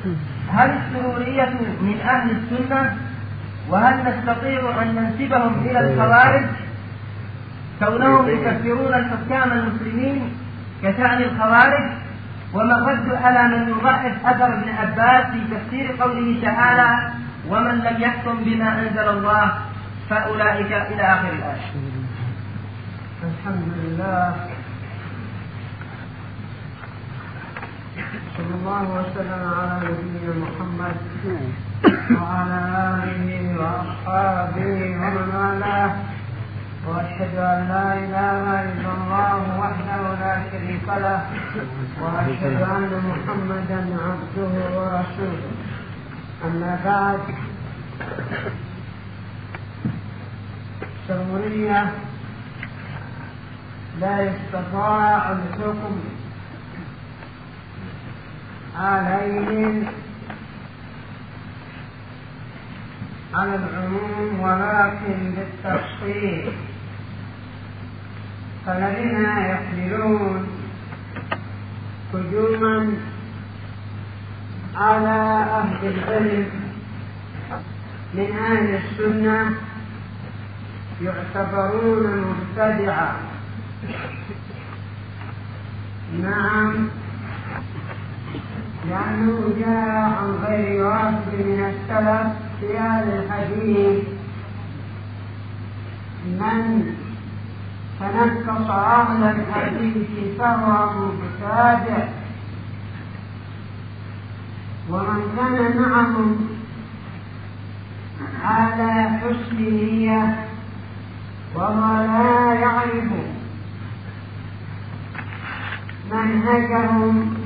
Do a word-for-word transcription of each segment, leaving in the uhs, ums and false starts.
هل السرورية من أهل السنة؟ وهل نستطيع أن ننسبهم إلى الخوارج كونهم يكفرون الحكام المسلمين كشأن الخوارج؟ وما الرد على من يضعف أثر ابن عباس في تفسير قوله تعالى ومن لم يحكم بما أنزل الله فأولئك إلى آخر الآية. الحمد لله، صلى الله وسلم على نبينا محمد وعلى آله وأصحابه ومن والاه، وأشهد أن لا إله إلا الله وحده لا شريك له، وأشهد أن محمدا عبده ورسوله. أما بعد، السرورية لا يستطاع الحكم عليهم على العموم ولكن بالتفصيل، فالذين يحملون هجوما على أهل العلم من أهل السنة يعتبرون مبتدعا. نعم، لأنه جاء عن غير واحد من السلف في أهل الحديث من تنكص أهل الحديث فهو مبتدع، ومن كان معهم على حسن نية وهو لا يعرف منهجهم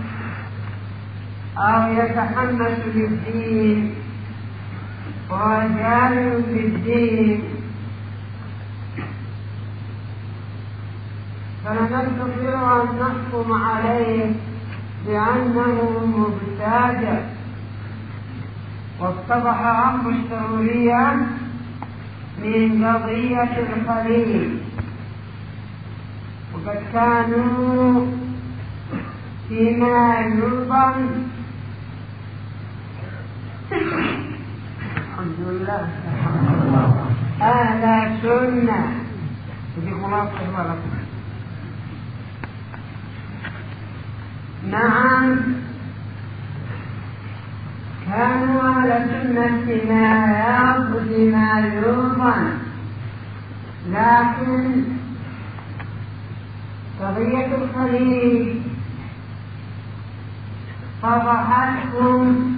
أو يتحمس للدين وجاهل بالدين، فلا نستطيع أن نحكم عليه بأنه مبتدع. واتضح أمر السرورية من قضية الخليل، وقد كانوا فيما يظن الحمد لله أهل سنة. نعم، كانوا على سنة ما يعبد ما يظن، لكن قضية الخليل فضحتهم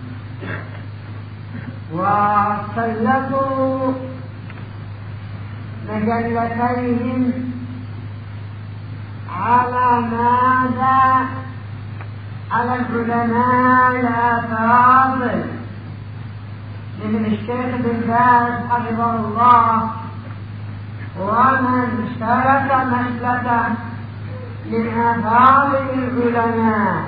وسلطوا مجلتيهم على ماذا؟ على العلماء الأفاضل من الشيخ بن باز حفظه الله، ومن سلك مسلكه من أفاضل العلماء.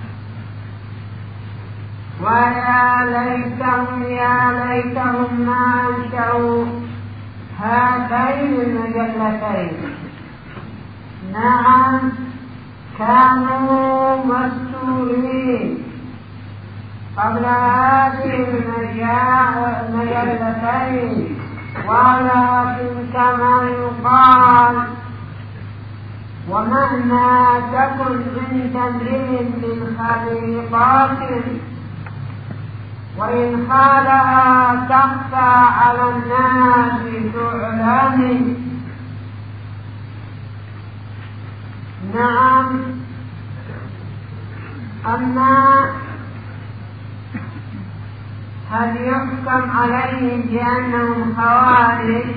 ويا ليتهم يا ليتهم ما أنشأوا هاتين المجلتين. نعم، كانوا مستورين قبل هذه المجلتين، ولكن كما يقال ومهما تكن عند امرئ من خليقات وإن خالها تخفى على الناس تعلم. نعم، أما هل يحكم عليهم بأنهم خوارج؟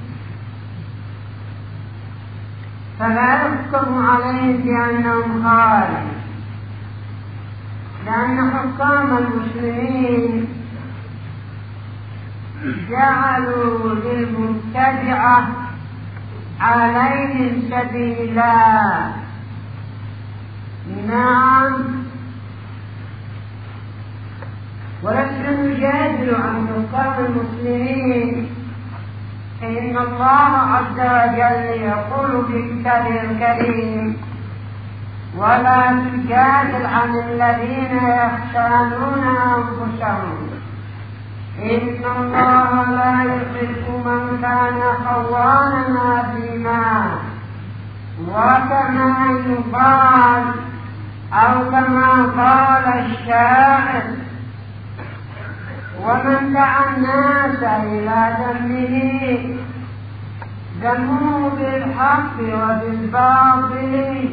فلا يحكم عليهم بأنهم خوارج، لأن حكام المسلمين جعلوا للمبتدعة عليهم سبيلا. نعم، ولسنا نجادل عن حكام المسلمين، إن الله عز وجل يقول في كتابه الكريم ولا تجادل عن الذين يختانون أنفسهم إن الله لا يحب من كان خوانا أثيما. وكما يقال أو كما قال الشاعر: ومن دعا الناس إلى ذنبه ذموه بالحق وبالباطل.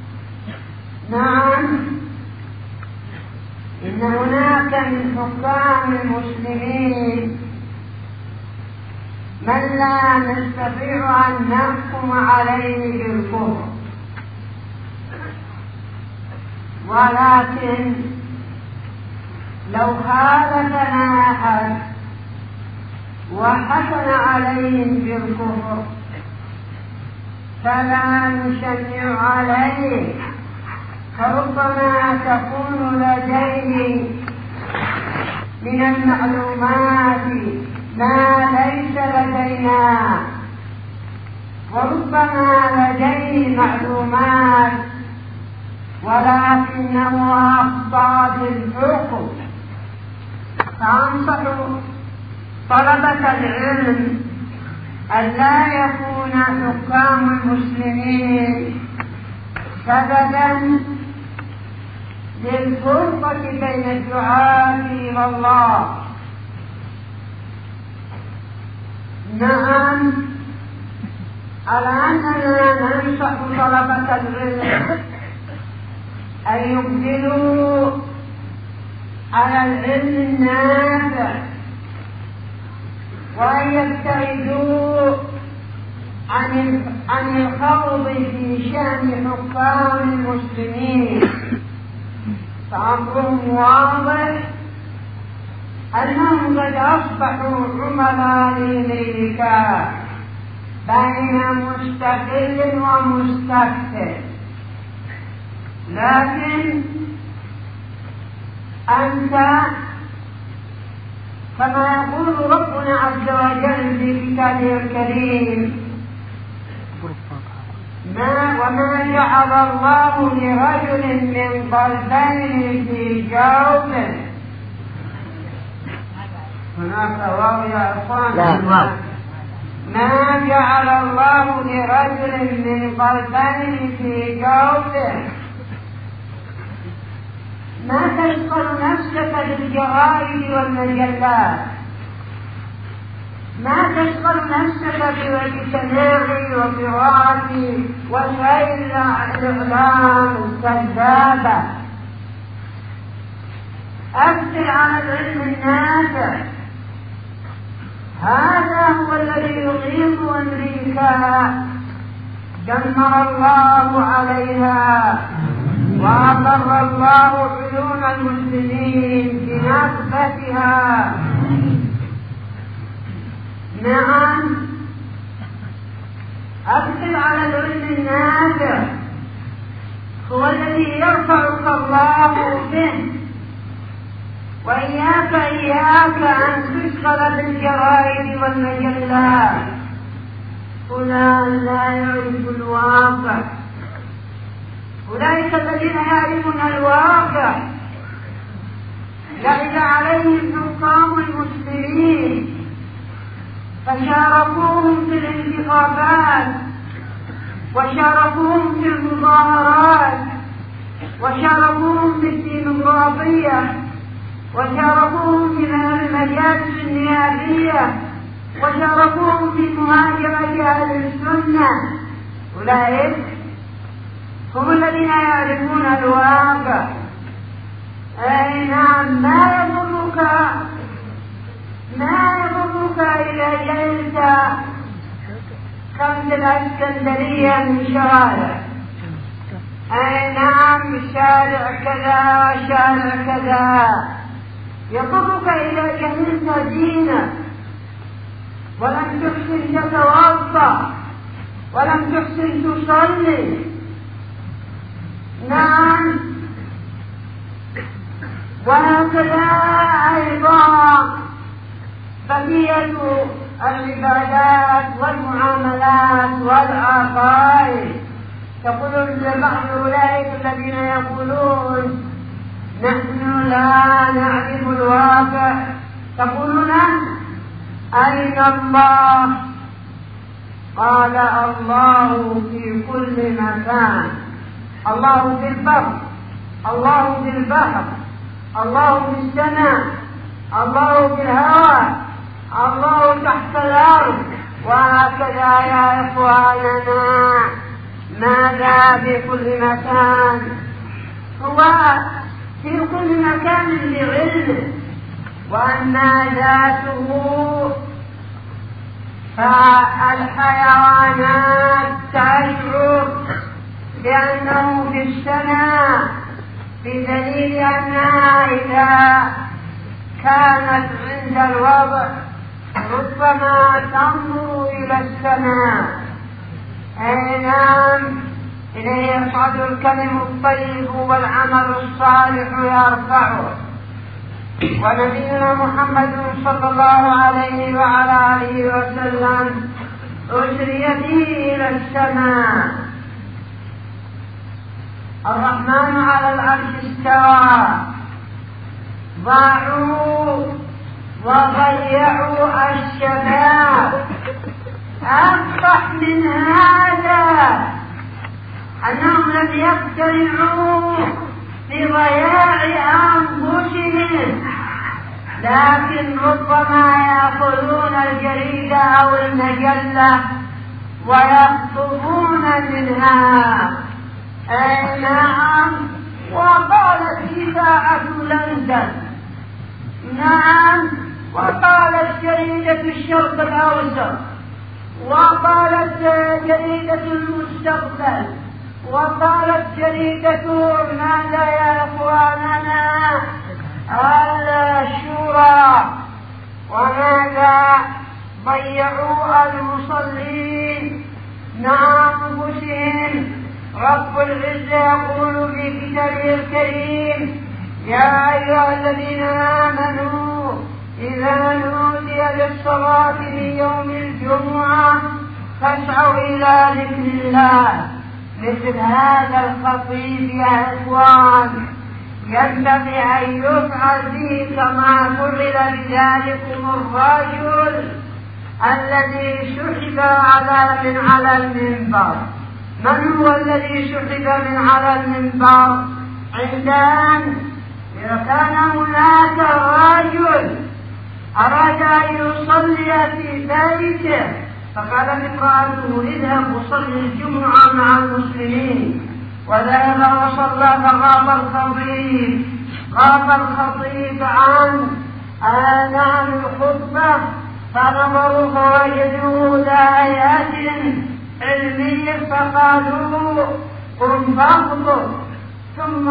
نعم، إن هناك من حكام المسلمين من لا نستطيع أن نحكم عليه بالكفر، ولكن لو خالفنا أحد وحكم عليهم بالكفر فلا نشنع عليه، فربما تكون لديه من المعلومات ما ليس لدينا، وربما لديه معلومات ولكنه أخطأ بالحكم. فأنصح طلبة العلم أن لا يكون حكام المسلمين سببا للفرقة بين الدعاة إلى الله. نعم، الآن ننصح طلبة العلم أن يقبلوا على العلم النافع وأن يبتعدوا عن عن الخوض في شأن حكام المسلمين. فأمرهم واضح أنهم قد أصبحوا عملاء للملكات بين مستقل ومستكثر، لكن أنت كما يقول ربنا عز وجل في كتابه الكريم: ما وما جعل الله لرجل من قلبين في جوفه. هناك واو يا إخوان. ما جعل الله لرجل من قلبين في جوفه. ما تشغل نفسك بالجرائد والمجلات، ما تشغل نفسك بالاجتماع وقراءة وسائل الإعلام الكذابة. أكثر على العلم النافع، هذا هو الذي يقيم أمريكا دمر الله عليها وأضر الله عيون المسلمين بنكبتها. نعم، أكثر على العلم النافع، هو الذي يرفعك الله به. وإياك إياك أن تشغل بالجرائد والمجلات. فلان لا يعرف الواقع، أولئك الذين يعرفون الواقع لعب عليهم حكام المسلمين فشاركوهم في الانتخابات وشاركوهم في المظاهرات وشاركوهم في الديمقراطية وشاركوهم في المجالس النيابية وشاركوهم في مهاجمة أهل السنة. أولئك هم الذين يعرفون الواقع. أي نعم، ما يضرك ما يضرك إذا جئت خمس الإسكندرية من شوارع. أي نعم، شارع كذا شارع كذا. يضرك إذا جهلت دينك ولم تحسن تتوضأ ولم تحسن تصلي. نعم، وهكذا أيضا بقية العبادات والمعاملات والعقائد. يقول لبعض أولئك الذين يقولون نحن لا نعرف الواقع، تقولون أين الله؟ قال الله في كل مكان، الله في البر، الله في البحر، الله في السماء، الله في الهواء، الله تحت الأرض. وهكذا يا إخواننا، ماذا في كل مكان؟ هو في كل مكان لعلمه، وأما ذاته فالحيوانات تشعر بأنه في السماء، بدليل أنها إذا كانت عند الوضع ربما تنظر إلى السماء. أي نعم، إليه يصعد الكلم الطيب والعمل الصالح يرفعه. ونبينا محمد صلى الله عليه وعلى آله وسلم أسري به إلى السماء. الرحمن على العرش استوى، ضاعوا وضيعوا الشباب. أفضح من هذا أنهم لم يقتنعوا بضياع أنفسهم، لكن ربما يأخذون الجريدة أو المجلة ويخطبون منها. أي نعم، وقالت إذاعة لندن، نعم، وقالت جريدة الشرق الأوسط، وقالت جريدة المستقبل، وقالت جريدة ماذا يا إخواننا الشورى. وماذا ضيعوا المصلين مع أنفسهم. رب العزة يقول في كتابه الكريم: يا أيها الذين آمنوا إذا نودي للصلاة في يوم الجمعة فاسعوا إلى ذكر الله. مثل هذا الخطيب يا إخوان ينبغي أن يفعل به كما فعل بذلكم الرجل الذي سحب على من على المنبر. من هو الذي سحب من على المنبر؟ عندما إذا كان هناك رجل أراد أن يصلي في بيته فقال امرأته: اذهب وصلي الجمعة مع المسلمين. وذهب وصلى فغاب الخطيب غاب الخطيب عن آنام الخطبة، فنظروا فوجدوا ذا آيات علمية فقالوا: قم فاخطب. ثم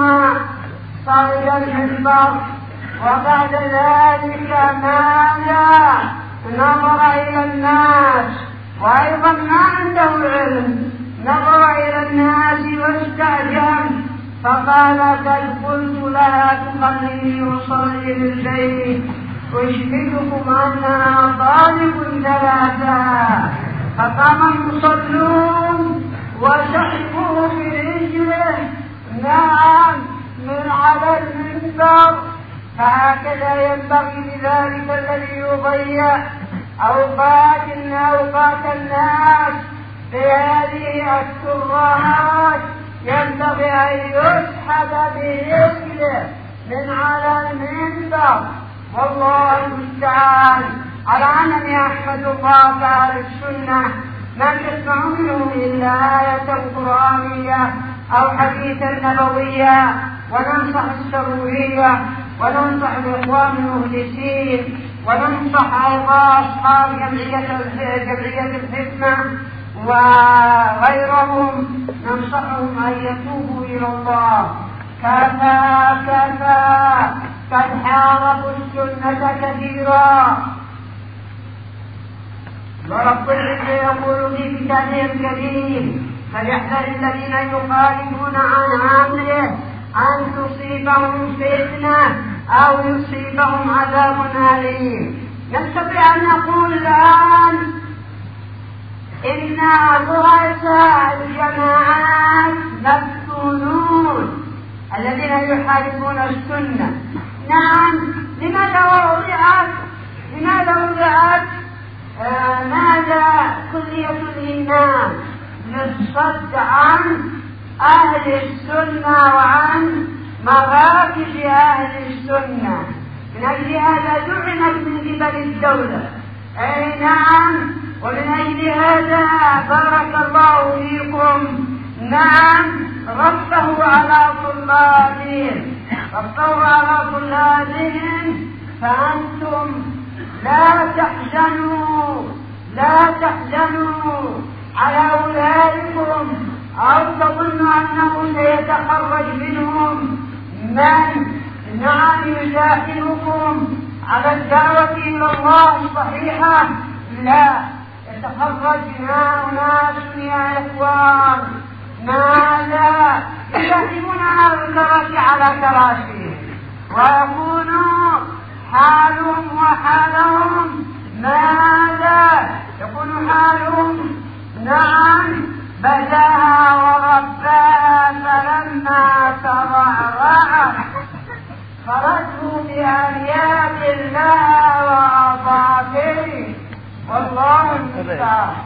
صعد المنبر، وبعد ذلك ماذا؟ نظر إلى الناس، وأيضا ما عنده علم، نظر إلى الناس واستعجب، فقال: قد قلت لها تخليني أصلي بالبيت، أشهدكم أنها طالب ثلاثة. فقام المصلون وسحبوه برجله نعم من على المنبر. فهكذا ينبغي لذلك الذي يضيع أوقات أوقات الناس في هذه الترهات ينبغي أن يسحب برجله من على المنبر. والله المستعان. على أنني أحمد الله أهل السنة ما تسمع منهم إلا آية قرآنية أو حديثا نبويا، وننصح السرورية، وننصح الإخوان المهندسين، وننصح أيضا أصحاب جمعية جمعية الحكمة وغيرهم، ننصحهم أن يتوبوا إلى الله. كفى كفى قد حاربوا السنة كثيرا. ورب العزة يقول في كتابه الكريم: فليحذر الذين يخالفون عن امره ان تصيبهم فتنه او يصيبهم عذاب اليم. نستطيع ان نقول الان إن رؤساء الجماعات مفتونون الذين يحاربون السنة. نعم، لماذا وضعت لماذا وضعت آه ماذا كلية الإيمان؟ للصد عن أهل السنة وعن مراكز أهل السنة. من أجل هذا دعمت من قبل الدولة. أي نعم، ومن أجل هذا بارك الله فيكم. نعم، ربطه على طلابهم ربطه على طلابهم فأنتم لا تحزنوا لا تحزنوا على أولادكم أو تظنوا أنه سيتخرج منهم من نعم يساعدكم على الدعوة إلى الله الصحيحة. لا، يتخرج أناس يا إخوان ماذا يساعدون على الكراسي على كراسي، ويكون حالهم وحالهم ماذا يكون حالهم نعم بداها ورباها فلما تضرعت خرجوا بأبيات الله وأضافه والله المستعان.